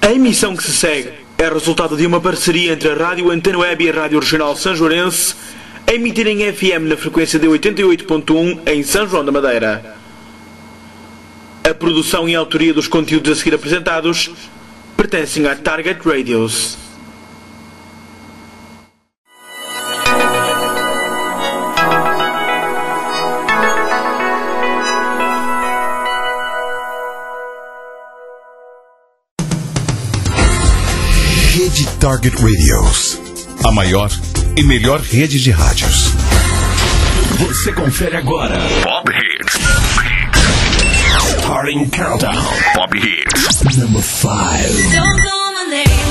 A emissão que se segue é resultado de uma parceria entre a Rádio Antena Web e a Rádio Regional Sanjoarense, a emitir em FM na frequência de 88.1 em São João da Madeira. A produção e a autoria dos conteúdos a seguir apresentados pertencem à Target Radios. Rede Target Radios, a maior e melhor rede de rádios. Você confere agora Pop Hits. Starting Countdown. Pop Hits. Number 5. Don't know my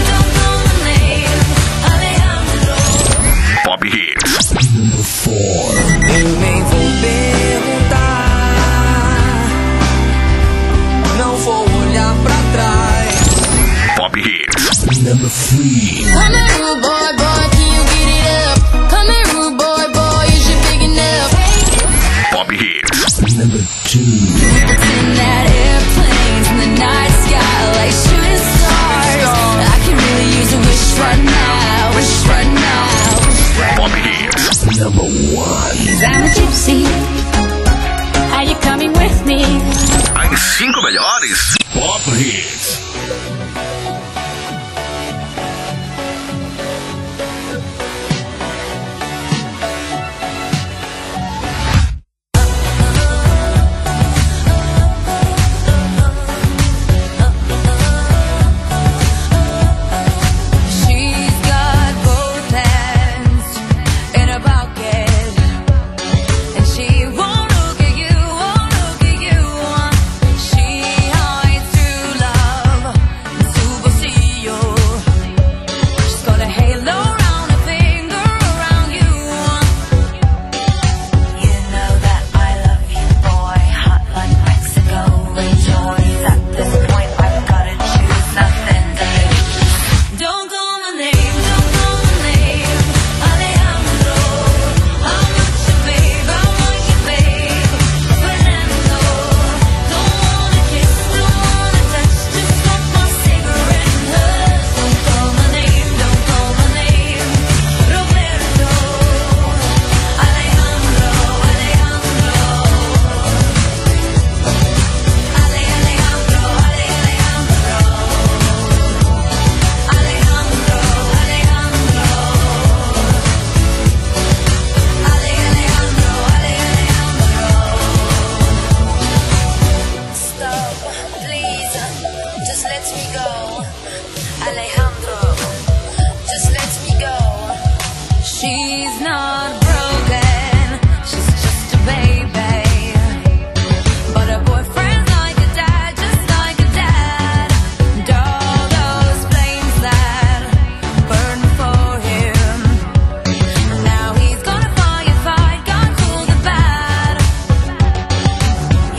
name, Alejandro. Pop Hits. Number 4. Eu nem vou perguntar, não vou olhar pra trás. Pop Hits. Number 3. Come here, rude boy, boy, can you get it up? Come here, rude boy, boy, is you big enough? Pop Hits. Number 2. In that airplanes in the night sky like shooting stars. I can really use a wish right now, wish right now. Pop Hits. Number 1. I'm a gypsy. Are you coming with me? As 5 melhores Pop Hits.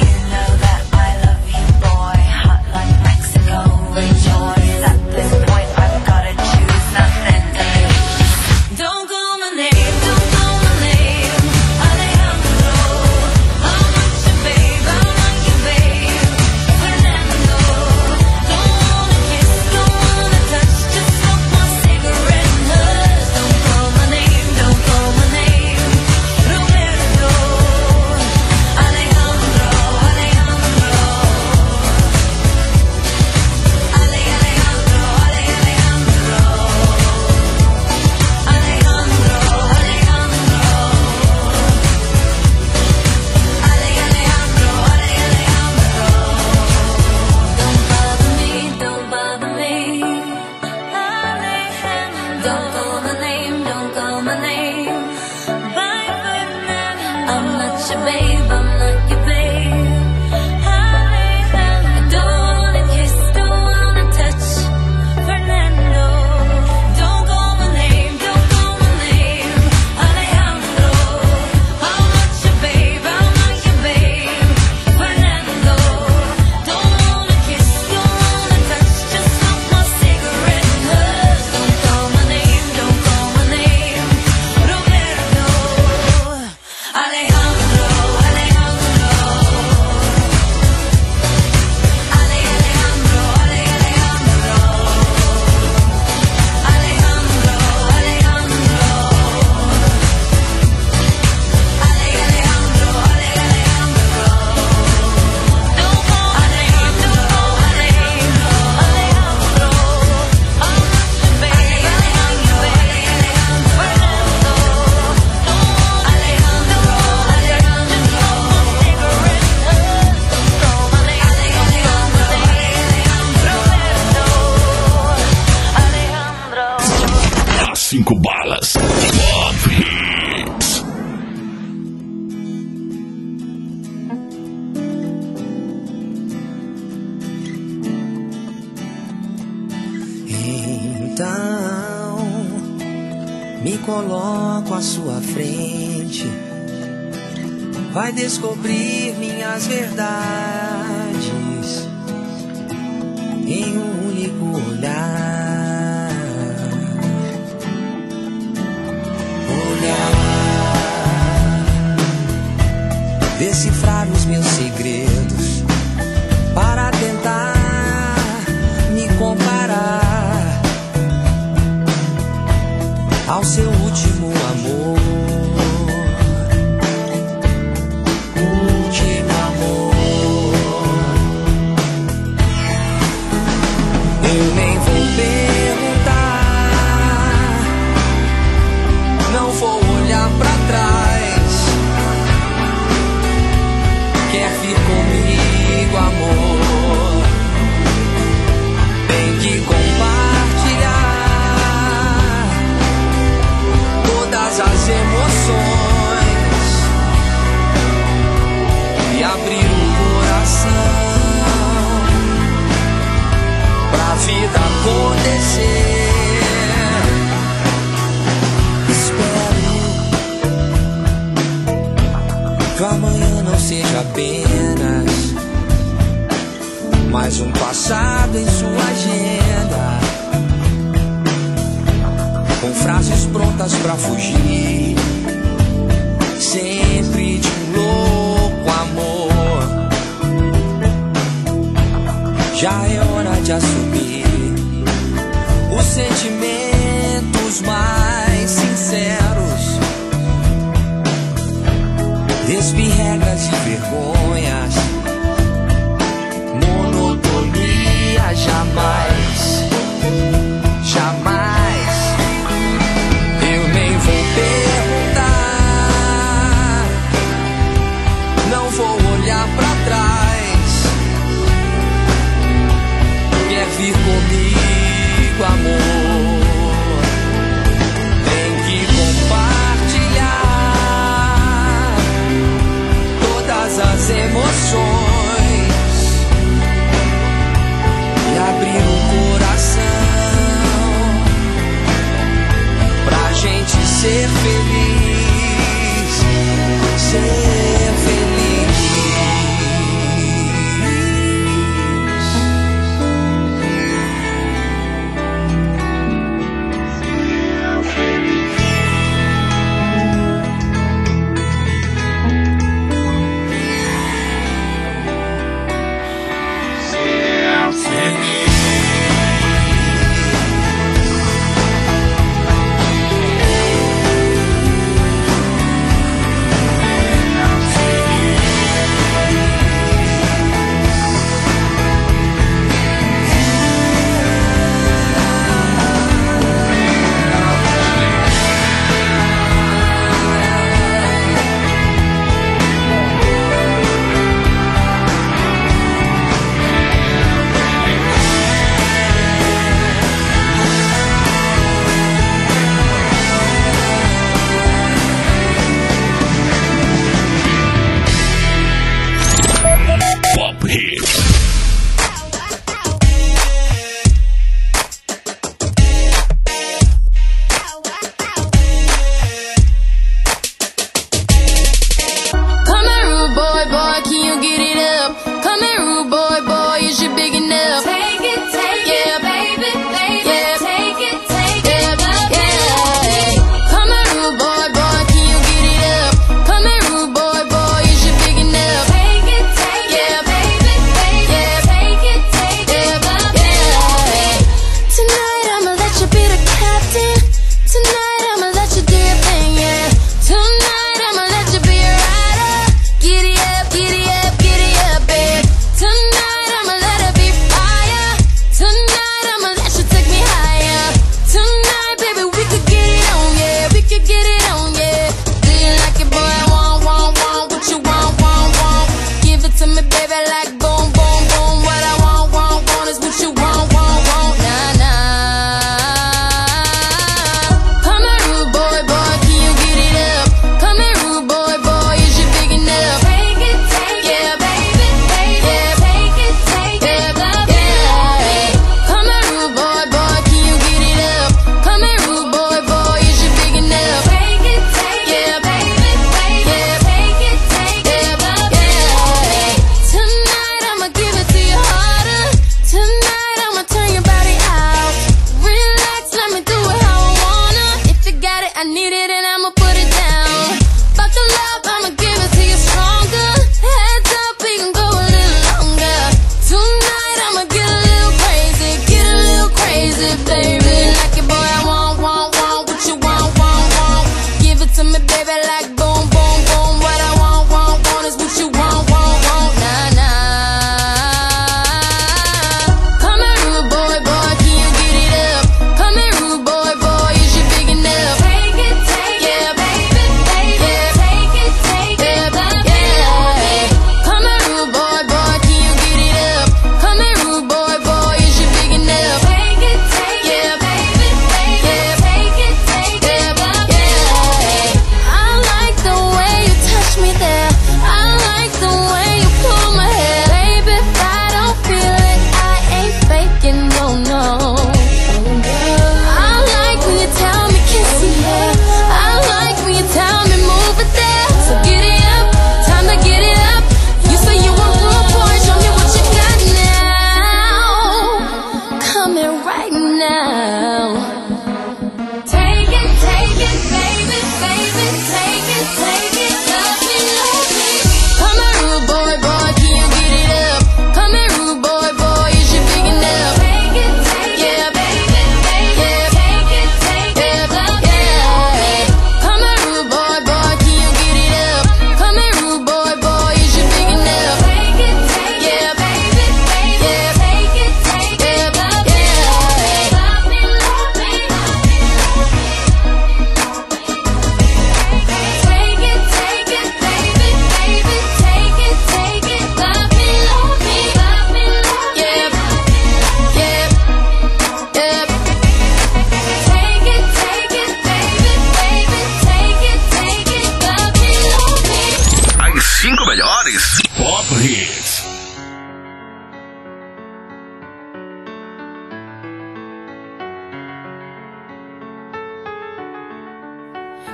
At this point 5 balas. Pop Hits. Então, me coloco à sua frente. Vai descobrir minhas verdades em um único olhar. Decifrar os meus segredos para tentar me comparar ao seu último amor. Último amor. Eu nem vou perguntar, não vou olhar pra trás. Quer vir comigo, amor? Tem que compartilhar todas as emoções e abrir o coração pra vida acontecer. Espero que o amanhã não seja apenas mais um passado em sua agenda, com frases prontas pra fugir sempre de um louco amor. Já é hora de assumir os sentimentos mais sinceros. Despir regras e vergonhas, monotonia jamais, jamais. Eu nem vou perguntar, não vou olhar pra trás. Quer vir comigo, amor?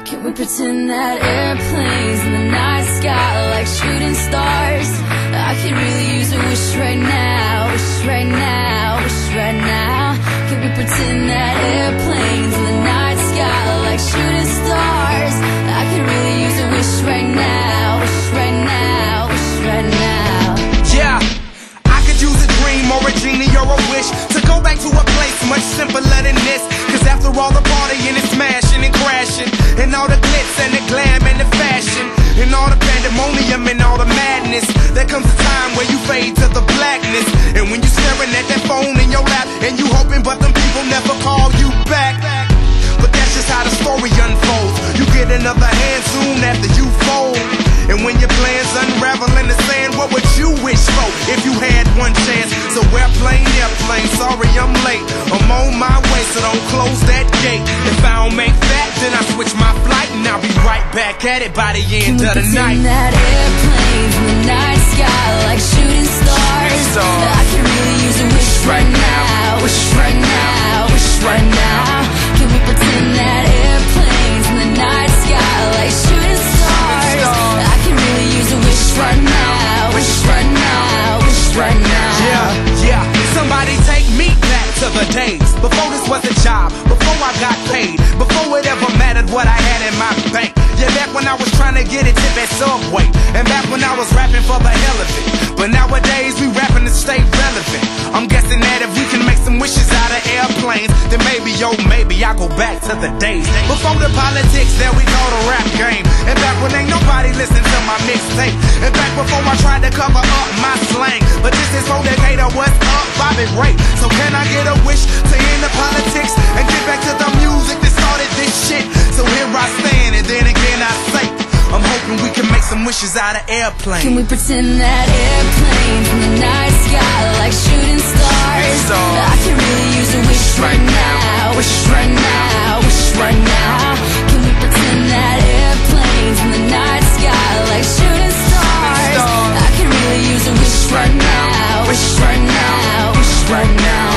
Can we pretend that airplanes in the night sky like shooting stars? I could really use a wish right now, wish right now, wish right now. Can we pretend that airplanes in the night sky like shooting stars? I could really use a wish right now, wish right now, wish right now. Yeah, I could use a dream or a genie or a wish to go back to a place much simpler than this. Cause after all the partying and smashing and crashing, and all the glitz and the glam and the fashion, and all the pandemonium and all the madness, there comes a time where you fade to the blackness. And when you're staring at that phone in your lap, and you hoping but them people never call you back. But that's just how the story unfolds. You get another hand soon after you fold. And when your plans unravel in the sand, what would you wish for if you had one chance? So airplane, sorry I'm late. I'm on my way, so don't close that gate. If I don't make that, then I switch my flight, and I'll be right back at it by the end of the night. Can we pretend that airplanes in the night sky like shooting stars? I can really use a wish right now, wish right now, wish right now. Can we pretend that airplanes in the night sky like shooting stars? I can really use a wish right now, wish right now, wish right now. Yeah, somebody take me back to the days before this was a job, before I got paid, before it ever mattered what I had in my bank. Yeah, back when I was trying to get a tip at Subway, and back when I was rapping for the hell of it. But nowadays we rapping to stay relevant. I'm guessing that if we can make some wishes out of airplanes, then maybe, oh maybe I'll go back to the days before the politics that we call the rap game. And back when ain't nobody listened to my mixtape. And back before I tried to cover up my slang. But this is for Decatur, what's up, Bobby Ray. So can I get a wish to end the politics and get back to the music that started this shit? So here I stand, and then again I say, I'm hoping we can make some wishes out of airplanes. Can we pretend that airplanes in the night sky like shooting stars? I can really use a wish right now, wish right now, wish right now. Can we pretend that airplanes in the night sky like shooting stars? I can really use a wish right now, wish right now, wish right now.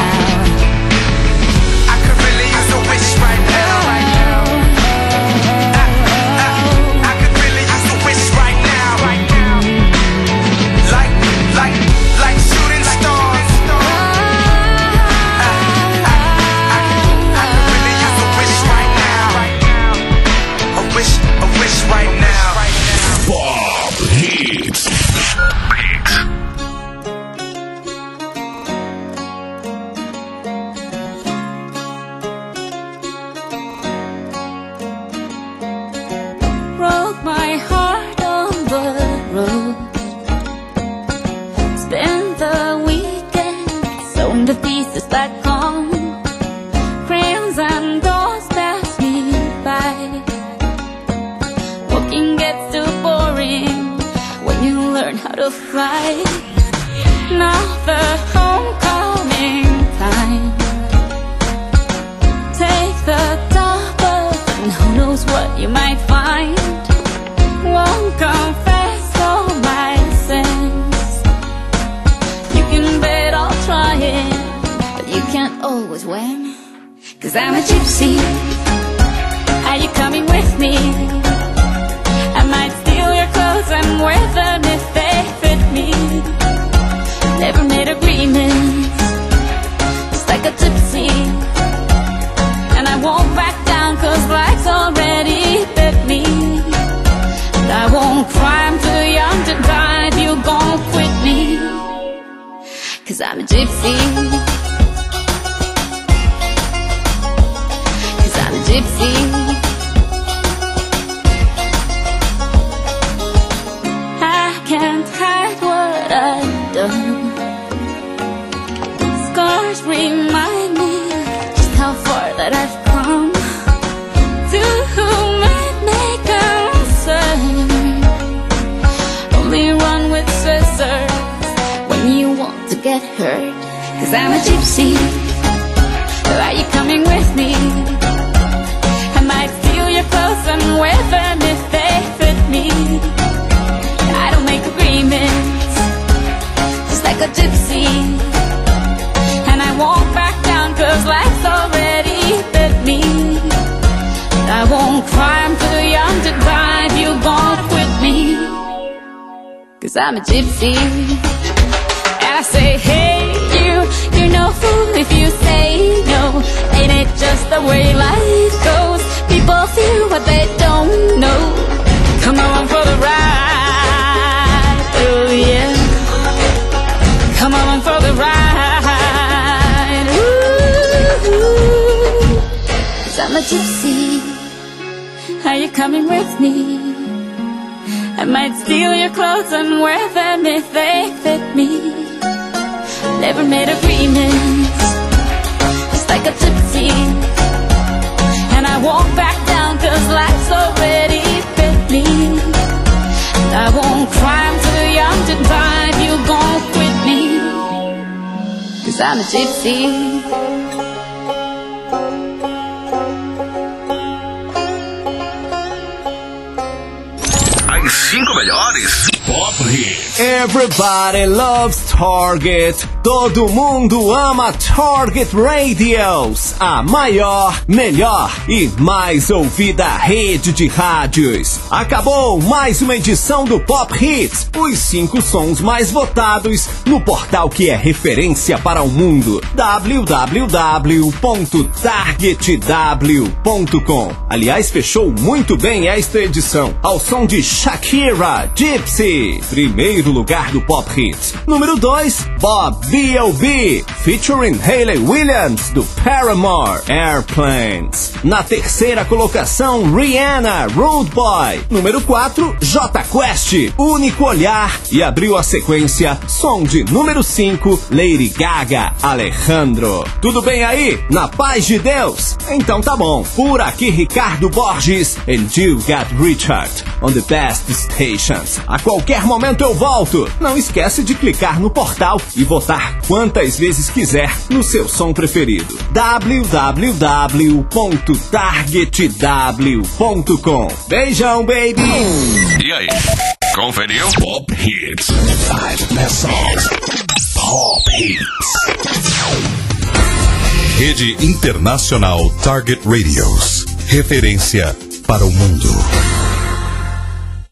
I could really use a wish right now. Like shooting stars. I could really use a wish right now. A wish right now. Bob Hits. Broke my heart on the road. Spend the weekend sewing the pieces back home. Crayons and dolls pass me by. Walking gets too boring when you learn how to fly. Now the homecoming time. Take the double, and who knows what you might find. Won't confess all my sins. You can bet I'll try it, but you can't always win. Cause I'm a gypsy. Are you coming with me? I might steal your clothes and wear them if they fit me. Never made agreements, just like a gypsy. And I won't back down cause life's already bit me. And I won't cry, I'm too young to die if you gon' quit me. Cause I'm a gypsy. Cause I'm a gypsy. I can't hide what I've done. Scars remind me just how far that I've come. To whom it may concern, only run with scissors when you want to get hurt. Cause I'm a gypsy. Are you coming with me? I might steal your clothes and wear them if they fit me. I don't make agreements, just like a gypsy. And I won't back down cause life's already bit me. I won't cry, I'm too 'cause I'm a gypsy. And I say, hey, you're no fool if you say no. Ain't it just the way life goes? People feel what they don't know. Come along for the ride, oh yeah. Come along for the ride, ooh, 'cause I'm a gypsy. Are you coming with me? I might steal your clothes and wear them if they fit me. Never made agreements, just like a gypsy. And I won't back down 'cause life's already bit me. And I won't climb too young to die if you gon' quit me, 'cause I'm a gypsy. As 5 melhores Pop Hits. Everybody loves Target. Todo mundo ama Target Radios, a maior, melhor e mais ouvida rede de rádios. Acabou mais uma edição do Pop Hits, os 5 sons mais votados no portal que é referência para o mundo, www.targetw.com. Aliás, fechou muito bem esta edição, ao som de Shakira, Gypsy, primeiro lugar do Pop Hits. Número 2, Bob B.O.B., featuring Hayley Williams, do Paramore, Airplanes. Na terceira colocação, Rihanna, Rude Boy. Número 4, Jota Quest, Único Olhar. E abriu a sequência, som de número 5, Lady Gaga, Alejandro. Tudo bem aí? Na paz de Deus? Então tá bom. Por aqui, Ricardo Borges, and you got Richard on the best stations. A qualquer momento eu volto. Não esquece de clicar no portal e votar quantas vezes quiser no seu som preferido. www.targetw.com. Beijão, baby! E aí, conferiu? Pop Hits. 5 best songs. Pop Hits. Rede Internacional Target Radios. Referência para o mundo.